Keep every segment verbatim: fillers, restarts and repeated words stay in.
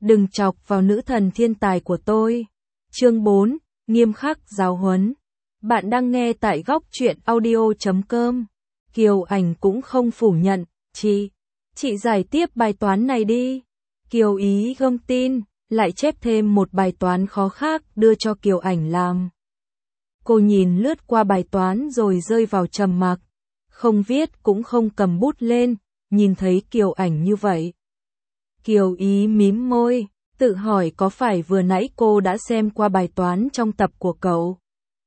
đừng chọc vào nữ thần thiên tài của tôi. Chương bốn, nghiêm khắc giáo huấn. Bạn đang nghe tại góc truyện audio chấm com. Kiều Ảnh cũng không phủ nhận, chị, chị giải tiếp bài toán này đi. Kiều Ý gông tin, lại chép thêm một bài toán khó khác đưa cho Kiều Ảnh làm. Cô nhìn lướt qua bài toán rồi rơi vào trầm mặc, không viết cũng không cầm bút lên, nhìn thấy Kiều Ảnh như vậy. Kiều Ý mím môi, tự hỏi có phải vừa nãy cô đã xem qua bài toán trong tập của cậu.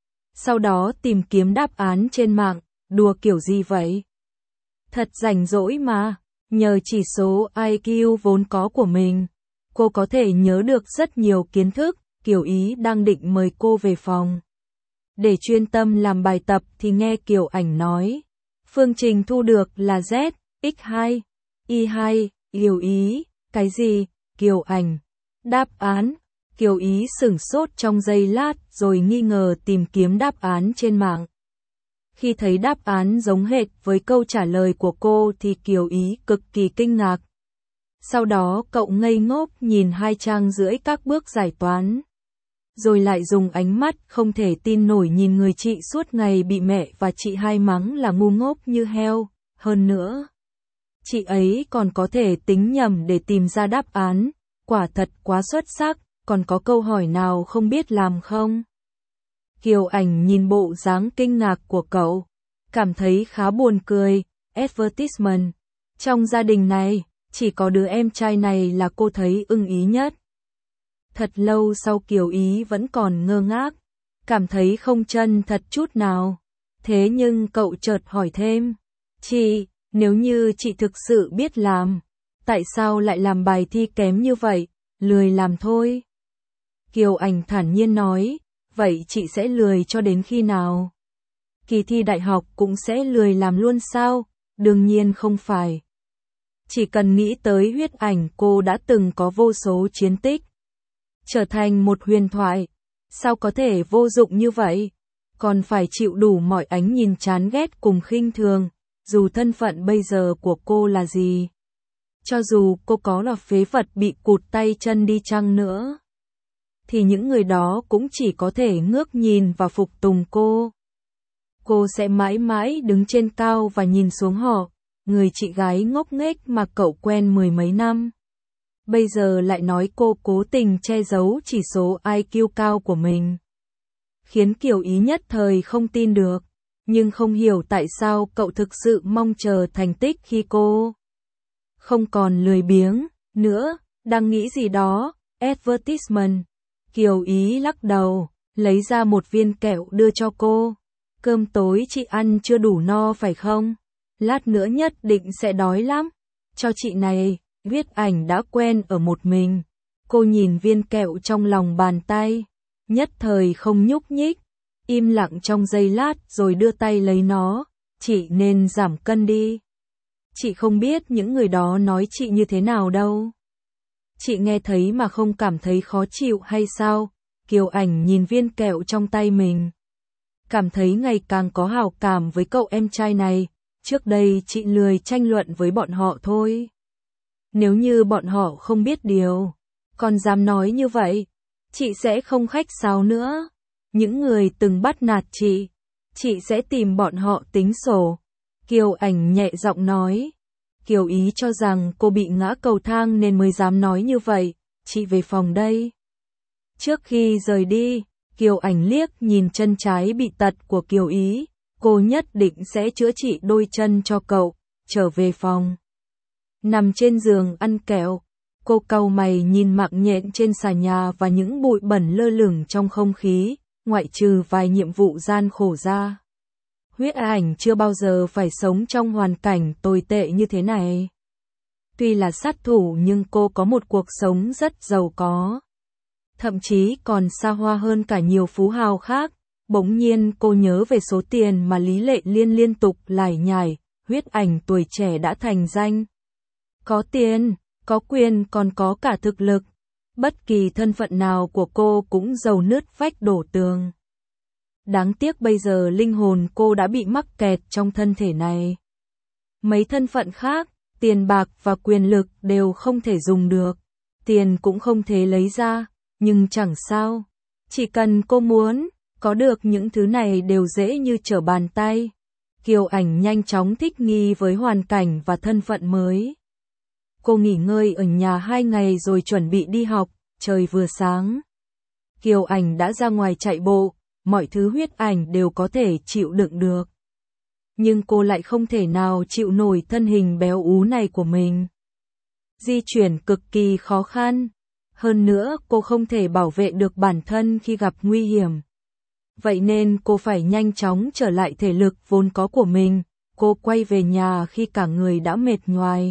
Sau đó tìm kiếm đáp án trên mạng, đùa kiểu gì vậy? Thật rảnh rỗi mà, nhờ chỉ số i kiu vốn có của mình, cô có thể nhớ được rất nhiều kiến thức. Kiều Ý đang định mời cô về phòng để chuyên tâm làm bài tập thì nghe Kiều Ảnh nói, phương trình thu được là Z, x hai, y hai, Kiều Ý, cái gì? Kiều Ảnh, đáp án. Kiều Ý sửng sốt trong giây lát rồi nghi ngờ tìm kiếm đáp án trên mạng. Khi thấy đáp án giống hệt với câu trả lời của cô thì Kiều Ý cực kỳ kinh ngạc. Sau đó cậu ngây ngốc nhìn hai trang rưỡi các bước giải toán. Rồi lại dùng ánh mắt không thể tin nổi nhìn người chị suốt ngày bị mẹ và chị hai mắng là ngu ngốc như heo. Hơn nữa, chị ấy còn có thể tính nhầm để tìm ra đáp án, quả thật quá xuất sắc. Còn có câu hỏi nào không biết làm không? Kiều Ảnh nhìn bộ dáng kinh ngạc của cậu, cảm thấy khá buồn cười. Advertisement. Trong gia đình này, chỉ có đứa em trai này là cô thấy ưng ý nhất. Thật lâu sau Kiều Ý vẫn còn ngơ ngác, cảm thấy không chân thật chút nào. Thế nhưng cậu chợt hỏi thêm, chị, nếu như chị thực sự biết làm, tại sao lại làm bài thi kém như vậy, lười làm thôi? Kiều Ảnh thản nhiên nói, vậy chị sẽ lười cho đến khi nào? Kỳ thi đại học cũng sẽ lười làm luôn sao? Đương nhiên không phải. Chỉ cần nghĩ tới Huyết Ảnh, cô đã từng có vô số chiến tích, trở thành một huyền thoại, sao có thể vô dụng như vậy? Còn phải chịu đủ mọi ánh nhìn chán ghét cùng khinh thường, dù thân phận bây giờ của cô là gì. Cho dù cô có là phế vật bị cụt tay chân đi chăng nữa, thì những người đó cũng chỉ có thể ngước nhìn và phục tùng cô. Cô sẽ mãi mãi đứng trên cao và nhìn xuống họ, người chị gái ngốc nghếch mà cậu quen mười mấy năm. Bây giờ lại nói cô cố tình che giấu chỉ số i kiu cao của mình. Khiến Kiều Ý nhất thời không tin được, nhưng không hiểu tại sao cậu thực sự mong chờ thành tích khi cô không còn lười biếng nữa, đang nghĩ gì đó. Advertisement. Kiều Ý lắc đầu, lấy ra một viên kẹo đưa cho cô. Cơm tối chị ăn chưa đủ no phải không? Lát nữa nhất định sẽ đói lắm. Cho chị này. Huyết Ảnh đã quen ở một mình. Cô nhìn viên kẹo trong lòng bàn tay, nhất thời không nhúc nhích, im lặng trong giây lát rồi đưa tay lấy nó. Chị nên giảm cân đi. Chị không biết những người đó nói chị như thế nào đâu. Chị nghe thấy mà không cảm thấy khó chịu hay sao? Kiều Ảnh nhìn viên kẹo trong tay mình, cảm thấy ngày càng có hảo cảm với cậu em trai này. Trước đây chị lười tranh luận với bọn họ thôi. Nếu như bọn họ không biết điều, còn dám nói như vậy, chị sẽ không khách sáo nữa. Những người từng bắt nạt chị, chị sẽ tìm bọn họ tính sổ. Kiều Ảnh nhẹ giọng nói. Kiều Ý cho rằng cô bị ngã cầu thang nên mới dám nói như vậy. Chị về phòng đây. Trước khi rời đi, Kiều Ảnh liếc nhìn chân trái bị tật của Kiều Ý. Cô nhất định sẽ chữa trị đôi chân cho cậu. Trở về phòng, nằm trên giường ăn kẹo, cô cau mày nhìn mạng nhện trên xà nhà và những bụi bẩn lơ lửng trong không khí, ngoại trừ vài nhiệm vụ gian khổ ra. Huyết Ảnh chưa bao giờ phải sống trong hoàn cảnh tồi tệ như thế này. Tuy là sát thủ nhưng cô có một cuộc sống rất giàu có, thậm chí còn xa hoa hơn cả nhiều phú hào khác. Bỗng nhiên cô nhớ về số tiền mà Lý Lệ Liên liên tục lải nhải. Huyết Ảnh tuổi trẻ đã thành danh, có tiền, có quyền còn có cả thực lực. Bất kỳ thân phận nào của cô cũng dầu nứt vách đổ tường. Đáng tiếc bây giờ linh hồn cô đã bị mắc kẹt trong thân thể này. Mấy thân phận khác, tiền bạc và quyền lực đều không thể dùng được. tiền cũng không thể lấy ra, nhưng chẳng sao. Chỉ cần cô muốn, có được những thứ này đều dễ như trở bàn tay. Kiều Ảnh nhanh chóng thích nghi với hoàn cảnh và thân phận mới. Cô nghỉ ngơi ở nhà hai ngày rồi chuẩn bị đi học, trời vừa sáng. Kiều Ảnh đã ra ngoài chạy bộ, mọi thứ Huyết Ảnh đều có thể chịu đựng được. Nhưng cô lại không thể nào chịu nổi thân hình béo ú này của mình. Di chuyển cực kỳ khó khăn. Hơn nữa cô không thể bảo vệ được bản thân khi gặp nguy hiểm. Vậy nên cô phải nhanh chóng trở lại thể lực vốn có của mình. Cô quay về nhà khi cả người đã mệt nhoài,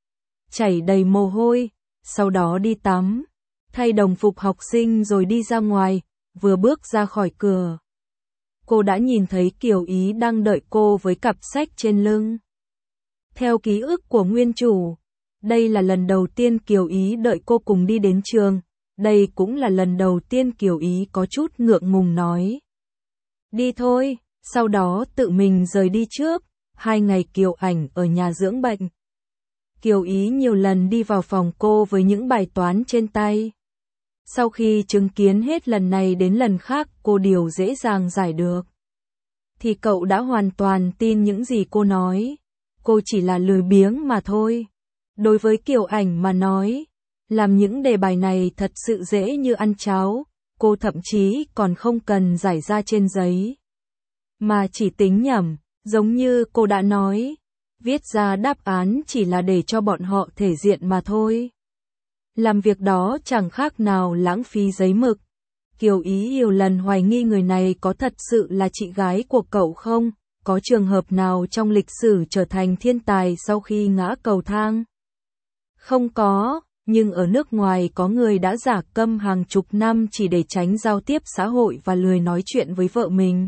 chảy đầy mồ hôi, sau đó đi tắm, thay đồng phục học sinh rồi đi ra ngoài. Vừa bước ra khỏi cửa, cô đã nhìn thấy Kiều Ý đang đợi cô với cặp sách trên lưng. Theo ký ức của nguyên chủ, đây là lần đầu tiên Kiều Ý đợi cô cùng đi đến trường. Đây cũng là lần đầu tiên Kiều Ý có chút ngượng ngùng nói: "Đi thôi", sau đó tự mình rời đi trước. Hai ngày Kiều Ảnh ở nhà dưỡng bệnh. Kiều Ý nhiều lần đi vào phòng cô với những bài toán trên tay. Sau khi chứng kiến hết lần này đến lần khác cô điều dễ dàng giải được, thì cậu đã hoàn toàn tin những gì cô nói. Cô chỉ là lười biếng mà thôi. Đối với Kiều Ảnh mà nói, làm những đề bài này thật sự dễ như ăn cháo. Cô thậm chí còn không cần giải ra trên giấy, mà chỉ tính nhẩm, giống như cô đã nói. Viết ra đáp án chỉ là để cho bọn họ thể diện mà thôi. Làm việc đó chẳng khác nào lãng phí giấy mực. Kiều Ý nhiều lần hoài nghi người này có thật sự là chị gái của cậu không? Có trường hợp nào trong lịch sử trở thành thiên tài sau khi ngã cầu thang? Không có, nhưng ở nước ngoài có người đã giả câm hàng chục năm chỉ để tránh giao tiếp xã hội và lười nói chuyện với vợ mình.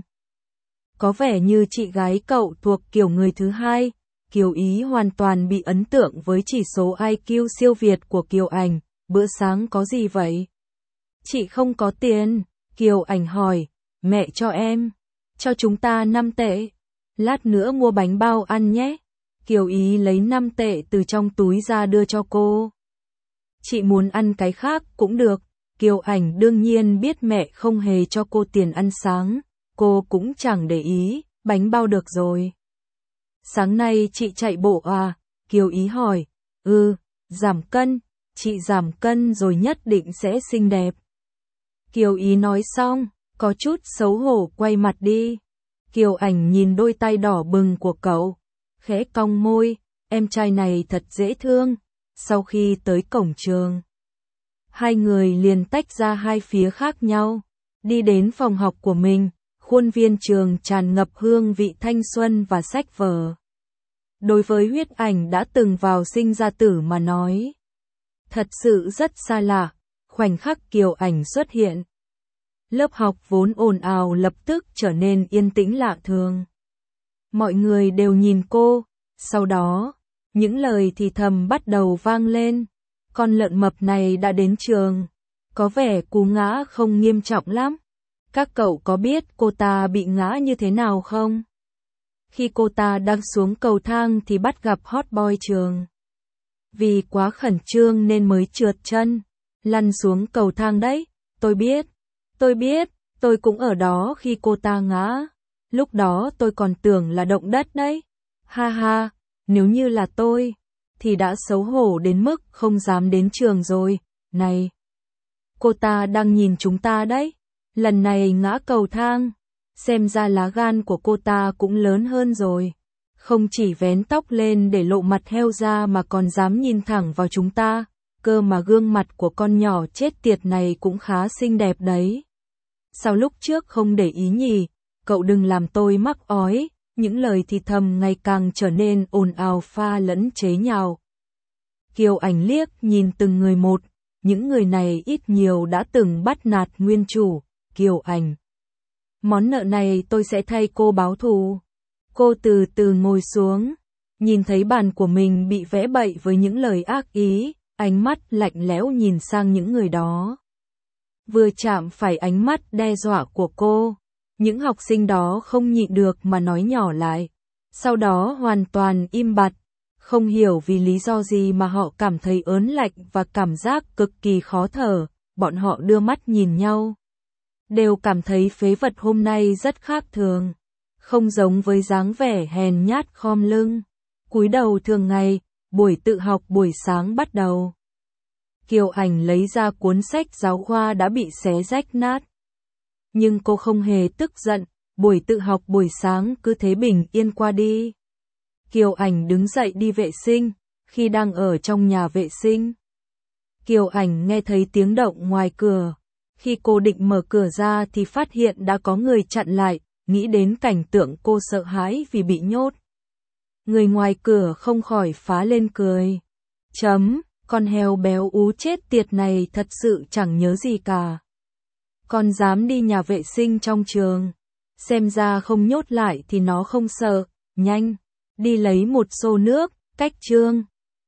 Có vẻ như chị gái cậu thuộc kiểu người thứ hai. Kiều Ý hoàn toàn bị ấn tượng với chỉ số i kiu siêu việt của Kiều Ảnh. Bữa sáng có gì vậy? Chị không có tiền. Kiều Ảnh hỏi. Mẹ cho em. Cho chúng ta năm tệ. Lát nữa mua bánh bao ăn nhé. Kiều Ý lấy năm tệ từ trong túi ra đưa cho cô. Chị muốn ăn cái khác cũng được. Kiều Ảnh đương nhiên biết mẹ không hề cho cô tiền ăn sáng. Cô cũng chẳng để ý, bánh bao được rồi. Sáng nay chị chạy bộ à? Kiều Ý hỏi. Ừ, giảm cân. Chị giảm cân rồi nhất định sẽ xinh đẹp. Kiều Ý nói xong, có chút xấu hổ quay mặt đi. Kiều Ảnh nhìn đôi tay đỏ bừng của cậu, khẽ cong môi, em trai này thật dễ thương. Sau khi tới cổng trường, hai người liền tách ra hai phía khác nhau, đi đến phòng học của mình. Khuôn viên trường tràn ngập hương vị thanh xuân và sách vở. Đối với Huyết Ảnh đã từng vào sinh ra tử mà nói, thật sự rất xa lạ. Khoảnh khắc Kiều Ảnh xuất hiện, lớp học vốn ồn ào lập tức trở nên yên tĩnh lạ thường. Mọi người đều nhìn cô, sau đó, những lời thì thầm bắt đầu vang lên. Con lợn mập này đã đến trường, có vẻ cú ngã không nghiêm trọng lắm. Các cậu có biết cô ta bị ngã như thế nào không? Khi cô ta đang xuống cầu thang thì bắt gặp hot boy trường. Vì quá khẩn trương nên mới trượt chân, lăn xuống cầu thang đấy. Tôi biết, tôi biết, tôi cũng ở đó khi cô ta ngã. Lúc đó tôi còn tưởng là động đất đấy. Ha ha, nếu như là tôi, thì đã xấu hổ đến mức không dám đến trường rồi. Này, cô ta đang nhìn chúng ta đấy. Lần này ngã cầu thang, xem ra lá gan của cô ta cũng lớn hơn rồi. Không chỉ vén tóc lên để lộ mặt heo ra mà còn dám nhìn thẳng vào chúng ta. Cơ mà gương mặt của con nhỏ chết tiệt này cũng khá xinh đẹp đấy. Sao lúc trước không để ý nhỉ? Cậu đừng làm tôi mắc ói. Những lời thì thầm ngày càng trở nên ồn ào pha lẫn chế nhạo. Kiều Ảnh liếc nhìn từng người một. Những người này ít nhiều đã từng bắt nạt nguyên chủ. Kiều Ảnh, món nợ này tôi sẽ thay cô báo thù. Cô từ từ ngồi xuống, nhìn thấy bàn của mình bị vẽ bậy với những lời ác ý, ánh mắt lạnh lẽo nhìn sang những người đó. Vừa chạm phải ánh mắt đe dọa của cô, những học sinh đó không nhịn được mà nói nhỏ lại, sau đó hoàn toàn im bặt, Không hiểu vì lý do gì mà họ cảm thấy ớn lạnh và cảm giác cực kỳ khó thở, bọn họ đưa mắt nhìn nhau. Đều cảm thấy phế vật hôm nay rất khác thường, không giống với dáng vẻ hèn nhát khom lưng, cúi đầu thường ngày. Buổi tự học buổi sáng bắt đầu. Kiều Ảnh lấy ra cuốn sách giáo khoa đã bị xé rách nát. Nhưng cô không hề tức giận, buổi tự học buổi sáng cứ thế bình yên qua đi. Kiều Ảnh đứng dậy đi vệ sinh, khi đang ở trong nhà vệ sinh. Kiều Ảnh nghe thấy tiếng động ngoài cửa. Khi cô định mở cửa ra thì phát hiện đã có người chặn lại, nghĩ đến cảnh tượng cô sợ hãi vì bị nhốt. Người ngoài cửa không khỏi phá lên cười. Chấm, con heo béo ú chết tiệt này thật sự chẳng nhớ gì cả. Con dám đi nhà vệ sinh trong trường. Xem ra không nhốt lại thì nó không sợ. Nhanh, đi lấy một xô nước, cách chương.